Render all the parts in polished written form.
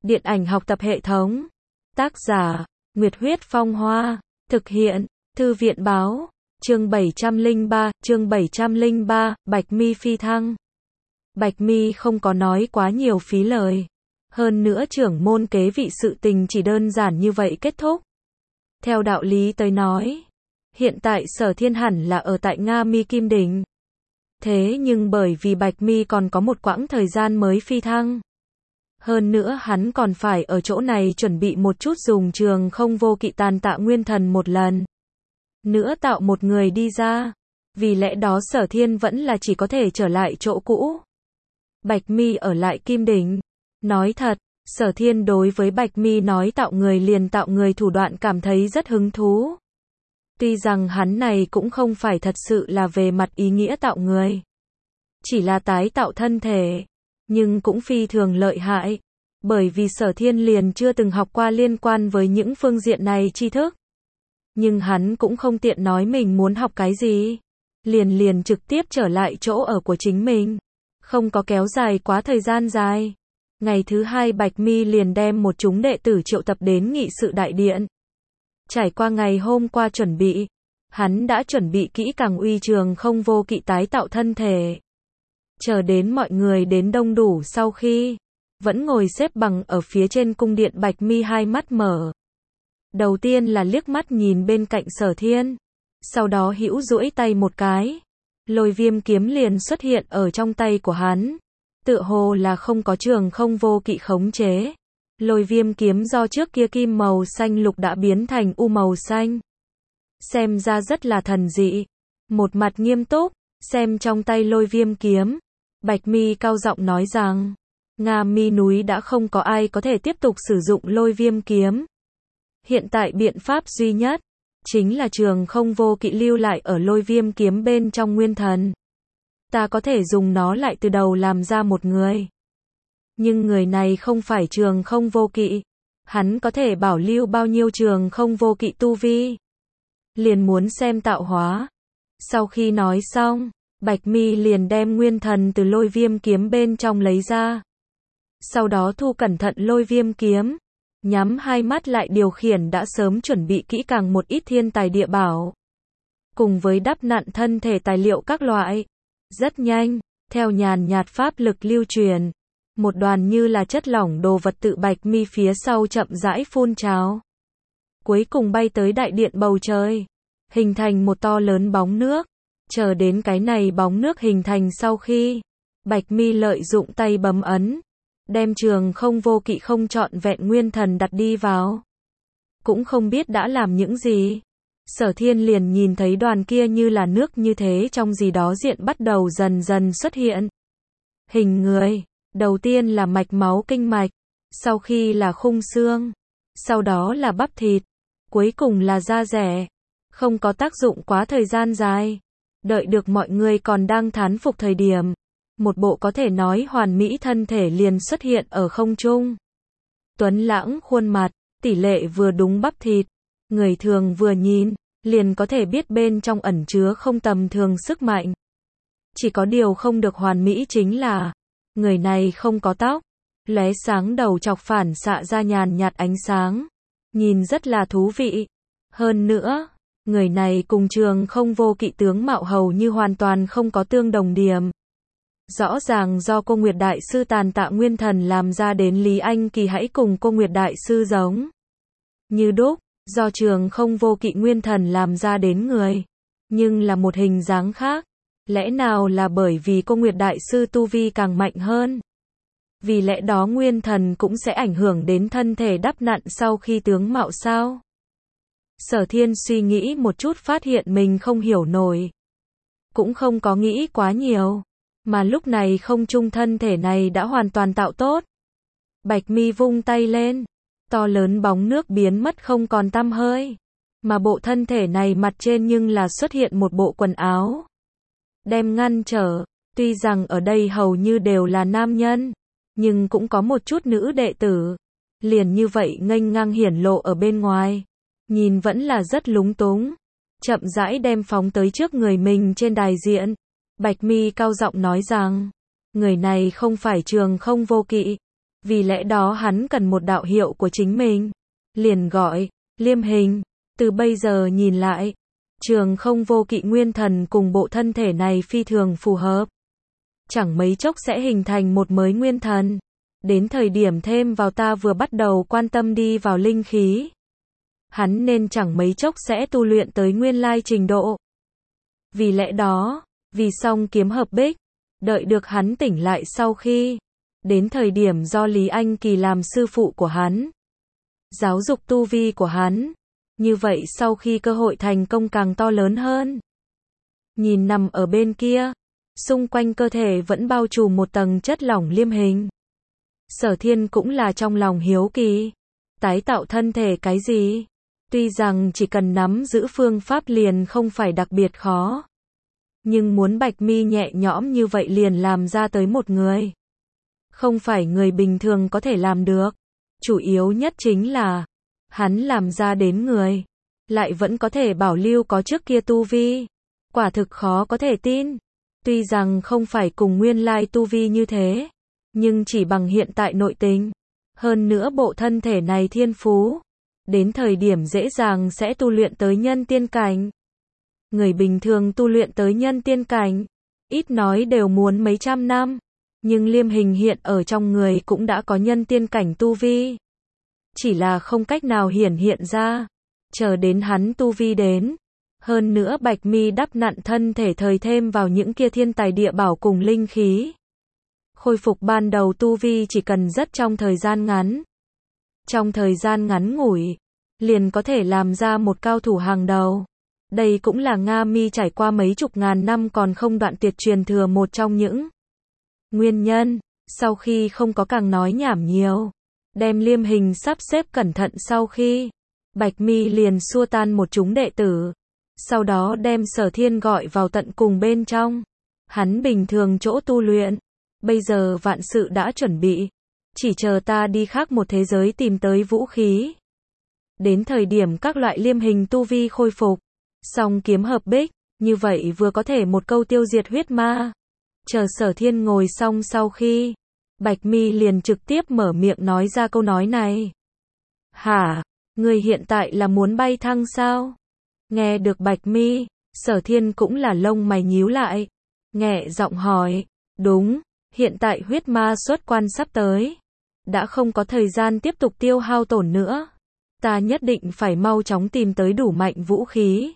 Điện ảnh học tập hệ thống. Tác giả, Nguyệt Huyết Phong Hoa. Thực hiện, Thư viện Báo. Chương 703, Bạch Mi phi thăng. Bạch Mi không có nói quá nhiều phí lời. Hơn nữa trưởng môn kế vị sự tình chỉ đơn giản như vậy kết thúc. Theo đạo lý tới nói, hiện tại Sở Thiên hẳn là ở tại Nga Mi Kim Đỉnh. Thế nhưng bởi vì Bạch Mi còn có một quãng thời gian mới phi thăng. Hơn nữa hắn còn phải ở chỗ này chuẩn bị một chút dùng trường không vô kỵ tàn tạ nguyên thần một lần. Nữa tạo một người đi ra. Vì lẽ đó Sở Thiên vẫn là chỉ có thể trở lại chỗ cũ. Bạch Mi ở lại Kim Đỉnh. Nói thật, Sở Thiên đối với Bạch Mi nói tạo người liền tạo người thủ đoạn cảm thấy rất hứng thú. Tuy rằng hắn này cũng không phải thật sự là về mặt ý nghĩa tạo người. Chỉ là tái tạo thân thể. Nhưng cũng phi thường lợi hại. Bởi vì Sở Thiên liền chưa từng học qua liên quan với những phương diện này tri thức. Nhưng hắn cũng không tiện nói mình muốn học cái gì. Liền trực tiếp trở lại chỗ ở của chính mình. Không có kéo dài quá thời gian dài. Ngày thứ hai Bạch Mi liền đem một chúng đệ tử triệu tập đến nghị sự đại điện. Trải qua ngày hôm qua chuẩn bị, hắn đã chuẩn bị kỹ càng uy trường không vô kỵ tái tạo thân thể. Chờ đến mọi người đến đông đủ sau khi, vẫn ngồi xếp bằng ở phía trên cung điện Bạch Mi hai mắt mở. Đầu tiên là liếc mắt nhìn bên cạnh Sở Thiên, sau đó hữu duỗi tay một cái. Lôi viêm kiếm liền xuất hiện ở trong tay của hắn. Tựa hồ là không có trường không vô kỵ khống chế. Lôi viêm kiếm do trước kia kim màu xanh lục đã biến thành u màu xanh. Xem ra rất là thần dị. Một mặt nghiêm túc, xem trong tay lôi viêm kiếm. Bạch Mi cao giọng nói rằng, Nga Mi núi đã không có ai có thể tiếp tục sử dụng lôi viêm kiếm. Hiện tại biện pháp duy nhất, chính là trường không vô kỵ lưu lại ở lôi viêm kiếm bên trong nguyên thần. Ta có thể dùng nó lại từ đầu làm ra một người. Nhưng người này không phải trường không vô kỵ. Hắn có thể bảo lưu bao nhiêu trường không vô kỵ tu vi. Liền muốn xem tạo hóa. Sau khi nói xong, Bạch Mi liền đem nguyên thần từ lôi viêm kiếm bên trong lấy ra. Sau đó thu cẩn thận lôi viêm kiếm. Nhắm hai mắt lại điều khiển đã sớm chuẩn bị kỹ càng một ít thiên tài địa bảo. Cùng với đắp nặn thân thể tài liệu các loại. Rất nhanh, theo nhàn nhạt pháp lực lưu truyền. Một đoàn như là chất lỏng đồ vật tự Bạch Mi phía sau chậm rãi phun trào. Cuối cùng bay tới đại điện bầu trời. Hình thành một to lớn bóng nước. Chờ đến cái này bóng nước hình thành sau khi. Bạch Mi lợi dụng tay bấm ấn. Đem trường không vô kỵ không trọn vẹn nguyên thần đặt đi vào. Cũng không biết đã làm những gì. Sở Thiên liền nhìn thấy đoàn kia như là nước như thế trong gì đó diện bắt đầu dần dần xuất hiện. Hình người. Đầu tiên là mạch máu kinh mạch. Sau khi là khung xương. Sau đó là bắp thịt. Cuối cùng là da dẻ. Không có tác dụng quá thời gian dài. Đợi được mọi người còn đang thán phục thời điểm. Một bộ có thể nói hoàn mỹ thân thể liền xuất hiện ở không trung. Tuấn lãng khuôn mặt, tỷ lệ vừa đúng bắp thịt. Người thường vừa nhìn, liền có thể biết bên trong ẩn chứa không tầm thường sức mạnh. Chỉ có điều không được hoàn mỹ chính là, người này không có tóc. Lóe sáng đầu chọc phản xạ ra nhàn nhạt ánh sáng. Nhìn rất là thú vị. Hơn nữa, người này cùng trường không vô kỵ tướng mạo hầu như hoàn toàn không có tương đồng điểm. Rõ ràng do cô Nguyệt Đại Sư tàn tạ nguyên thần làm ra đến Lý Anh Kỳ hãy cùng cô Nguyệt Đại Sư giống. Như đúc, do trường không vô kỵ nguyên thần làm ra đến người. Nhưng là một hình dáng khác. Lẽ nào là bởi vì cô Nguyệt Đại Sư tu vi càng mạnh hơn? Vì lẽ đó nguyên thần cũng sẽ ảnh hưởng đến thân thể đắp nặn sau khi tướng mạo sao? Sở Thiên suy nghĩ một chút phát hiện mình không hiểu nổi. Cũng không có nghĩ quá nhiều. Mà lúc này không trung thân thể này đã hoàn toàn tạo tốt. Bạch Mi vung tay lên. To lớn bóng nước biến mất không còn tăm hơi. Mà bộ thân thể này mặt trên nhưng là xuất hiện một bộ quần áo. Đem ngăn trở. Tuy rằng ở đây hầu như đều là nam nhân. Nhưng cũng có một chút nữ đệ tử. Liền như vậy nghênh ngang hiển lộ ở bên ngoài. Nhìn vẫn là rất lúng túng. Chậm rãi đem phóng tới trước người mình trên đài diện. Bạch Mi cao giọng nói rằng, người này không phải trường không vô kỵ. Vì lẽ đó hắn cần một đạo hiệu của chính mình. Liền gọi, Liêm Hình. Từ bây giờ nhìn lại, Trường Không Vô Kỵ Nguyên Thần cùng bộ thân thể này phi thường phù hợp. Chẳng mấy chốc sẽ hình thành một mới nguyên thần. Đến thời điểm thêm vào ta vừa bắt đầu quan tâm đi vào linh khí. Hắn nên chẳng mấy chốc sẽ tu luyện tới nguyên lai trình độ. Vì lẽ đó, vì song kiếm hợp bích, đợi được hắn tỉnh lại sau khi, đến thời điểm do Lý Anh Kỳ làm sư phụ của hắn, giáo dục tu vi của hắn, như vậy sau khi cơ hội thành công càng to lớn hơn. Nhìn nằm ở bên kia, xung quanh cơ thể vẫn bao trùm một tầng chất lỏng Liêm Hình. Sở Thiên cũng là trong lòng hiếu kỳ, tái tạo thân thể cái gì? Tuy rằng chỉ cần nắm giữ phương pháp liền không phải đặc biệt khó, nhưng muốn Bạch Mi nhẹ nhõm như vậy liền làm ra tới một người, không phải người bình thường có thể làm được. Chủ yếu nhất chính là, hắn làm ra đến người, lại vẫn có thể bảo lưu có trước kia tu vi. Quả thực khó có thể tin. Tuy rằng không phải cùng nguyên lai tu vi như thế, nhưng chỉ bằng hiện tại nội tình, hơn nữa bộ thân thể này thiên phú, đến thời điểm dễ dàng sẽ tu luyện tới nhân tiên cảnh. Người bình thường tu luyện tới nhân tiên cảnh, ít nói đều muốn mấy trăm năm, nhưng Liêm Hình hiện ở trong người cũng đã có nhân tiên cảnh tu vi. Chỉ là không cách nào hiển hiện ra, chờ đến hắn tu vi đến. Hơn nữa Bạch Mi đắp nặn thân thể thời thêm vào những kia thiên tài địa bảo cùng linh khí. Khôi phục ban đầu tu vi chỉ cần rất trong thời gian ngắn. Trong thời gian ngắn ngủi, liền có thể làm ra một cao thủ hàng đầu. Đây cũng là Nga Mi trải qua mấy chục ngàn năm còn không đoạn tuyệt truyền thừa một trong những nguyên nhân. Sau khi không có càng nói nhảm nhiều, đem Liêm Hình sắp xếp cẩn thận sau khi, Bạch Mi liền xua tan một chúng đệ tử. Sau đó đem Sở Thiên gọi vào tận cùng bên trong. Hắn bình thường chỗ tu luyện. Bây giờ vạn sự đã chuẩn bị. Chỉ chờ ta đi khác một thế giới tìm tới vũ khí. Đến thời điểm các loại Liêm Hình tu vi khôi phục. Song kiếm hợp bích. Như vậy vừa có thể một câu tiêu diệt huyết ma. Chờ Sở Thiên ngồi xong sau khi, Bạch Mi liền trực tiếp mở miệng nói ra câu nói này. Hả? Người hiện tại là muốn bay thăng sao? Nghe được Bạch Mi, Sở Thiên cũng là lông mày nhíu lại. Nhẹ giọng hỏi, đúng, hiện tại huyết ma xuất quan sắp tới. Đã không có thời gian tiếp tục tiêu hao tổn nữa. Ta nhất định phải mau chóng tìm tới đủ mạnh vũ khí.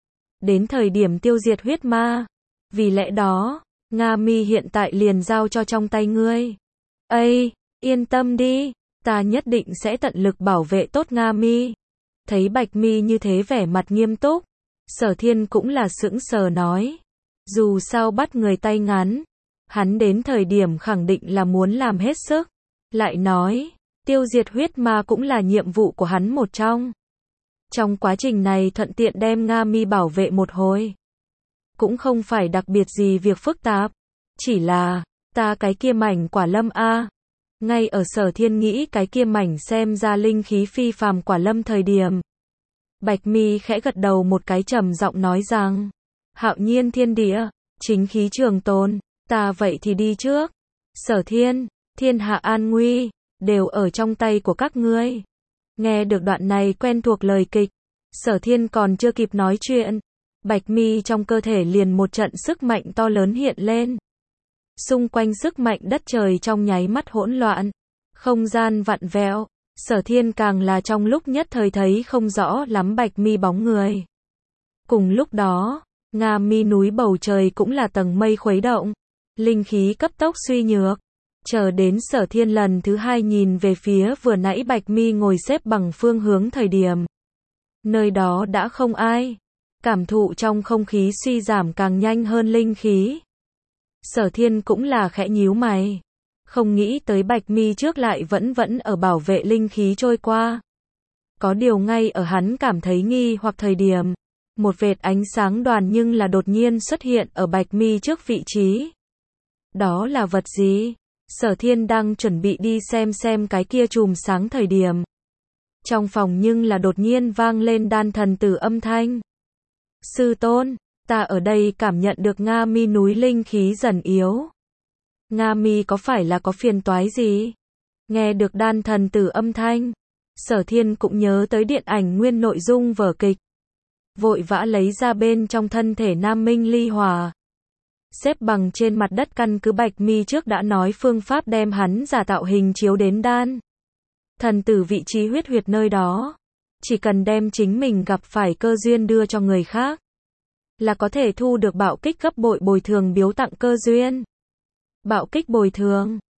Đến thời điểm tiêu diệt huyết ma. Vì lẽ đó, Nga Mi hiện tại liền giao cho trong tay ngươi. Ây, yên tâm đi, ta nhất định sẽ tận lực bảo vệ tốt Nga Mi. Thấy Bạch Mi như thế vẻ mặt nghiêm túc, Sở Thiên cũng là sững sờ nói. Dù sao bắt người tay ngắn, hắn đến thời điểm khẳng định là muốn làm hết sức. Lại nói, tiêu diệt huyết ma cũng là nhiệm vụ của hắn một trong. Trong quá trình này thuận tiện đem Nga Mi bảo vệ một hồi. Cũng không phải đặc biệt gì việc phức tạp. Chỉ là, ta cái kia mảnh quả lâm a. Ngay ở Sở Thiên nghĩ cái kia mảnh xem ra linh khí phi phàm quả lâm thời điểm. Bạch Mi khẽ gật đầu một cái trầm giọng nói rằng, hạo nhiên thiên địa, chính khí trường tồn, ta vậy thì đi trước. Sở Thiên, thiên hạ an nguy, đều ở trong tay của các ngươi. Nghe được đoạn này quen thuộc lời kịch, Sở Thiên còn chưa kịp nói chuyện. Bạch Mi trong cơ thể liền một trận sức mạnh to lớn hiện lên. Xung quanh sức mạnh đất trời trong nháy mắt hỗn loạn, không gian vặn vẹo, Sở Thiên càng là trong lúc nhất thời thấy không rõ lắm Bạch Mi bóng người. Cùng lúc đó, Nga Mi núi bầu trời cũng là tầng mây khuấy động, linh khí cấp tốc suy nhược. Chờ đến Sở Thiên lần thứ hai nhìn về phía vừa nãy Bạch Mi ngồi xếp bằng phương hướng thời điểm. Nơi đó đã không ai. Cảm thụ trong không khí suy giảm càng nhanh hơn linh khí. Sở Thiên cũng là khẽ nhíu mày. Không nghĩ tới Bạch Mi trước lại vẫn ở bảo vệ linh khí trôi qua. Có điều ngay ở hắn cảm thấy nghi hoặc thời điểm, một vệt ánh sáng đoàn nhưng là đột nhiên xuất hiện ở Bạch Mi trước vị trí. Đó là vật gì? Sở Thiên đang chuẩn bị đi xem cái kia chùm sáng thời điểm. Trong phòng nhưng là đột nhiên vang lên đan thần tử âm thanh. Sư tôn, ta ở đây cảm nhận được Nga Mi núi linh khí dần yếu. Nga Mi có phải là có phiền toái gì? Nghe được Đan thần tử âm thanh, Sở Thiên cũng nhớ tới điện ảnh nguyên nội dung vở kịch. Vội vã lấy ra bên trong thân thể Nam Minh ly hòa. Xếp bằng trên mặt đất căn cứ Bạch Mi trước đã nói phương pháp đem hắn giả tạo hình chiếu đến Đan thần tử vị trí huyết huyệt nơi đó. Chỉ cần đem chính mình gặp phải cơ duyên đưa cho người khác, là có thể thu được bạo kích gấp bội bồi thường biếu tặng cơ duyên. Bạo kích bồi thường.